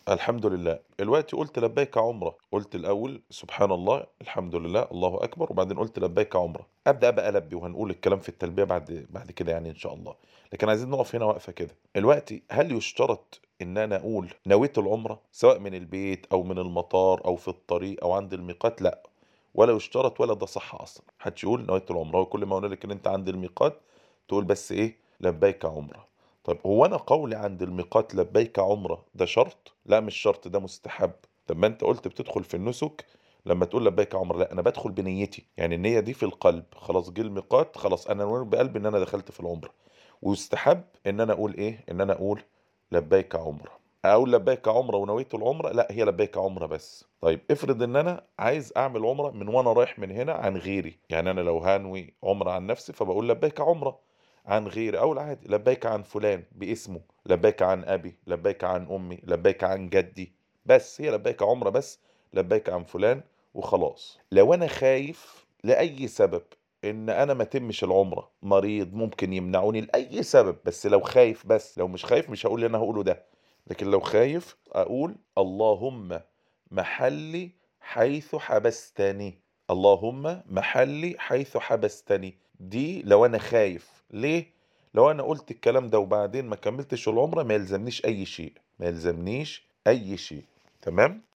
الحمد لله. دلوقتي قُلت لبيك عُمرة، قُلت الأول سبحان الله، الحمد لله، الله أكبر، وبعدين قُلت لبيك عُمرة. أبدأ بقى ألبّي وهنقول الكلام في التلبية بعد كده يعني إن شاء الله. لكن عايزين نقف هنا وقفة كده. دلوقتي هل يُشترط إن أنا أقول نويت العُمرة، سواء من البيت أو من المطار أو في الطريق أو عند الميقات؟ لأ، ولا يُشترط ولا ده صح أصلًا. ما حدش يقول نويت العُمرة، هو كل ما أقول لك إن أنت عند الميقات تقول بس إيه، لبيك عُمرة. طيب هو أنا قولي عند الميقات لبيك عُمرة ده شرط؟ لأ مش شرط، ده مستحب. طب ما أنت قُلت بتدخل في النُسُك لمّا تقول لبيك عُمرة، لأ أنا بادخل بنيّتي، يعني النيّة دي في القلب، خلاص جه الميقات خلاص أنا نويت بقلبي إن أنا دخلت في العُمرة، ويُستحب إن أنا أقول إيه، إن أنا أقول لبيك عُمرة. أقول لبيك عُمرة ونويت العُمرة؟ لأ هي لبيك عُمرة بس. طيب افرض إن أنا عايز أعمل عُمرة من وأنا رايح من هنا عن غيري، يعني أنا لو هانوي عُمرة عن نفسي فباقول لبيك عُمرة، عن غيري أقول عادي لبيك عن فلان باسمه، لبيك عن أبي، لبيك عن أمي، لبيك عن جدي، بس هي لبيك عُمرة بس، لبيك عن فلان وخلاص. لو أنا خايف لأي سبب إن أنا ما أتمش العُمرة، مريض ممكن يمنعوني لأي سبب، بس لو خايف بس، لو مش خايف مش هاقول اللي أنا هاقوله ده، لكن لو خايف أقول اللهم محلي حيث حبستني، اللهم محلي حيث حبستني. دي لو أنا خايف، ليه؟ لو أنا قُلت الكلام ده وبعدين ما كمّلتش العُمرة ما يلزمنيش أي شيء، ما يلزمنيش أي شيء، تمام؟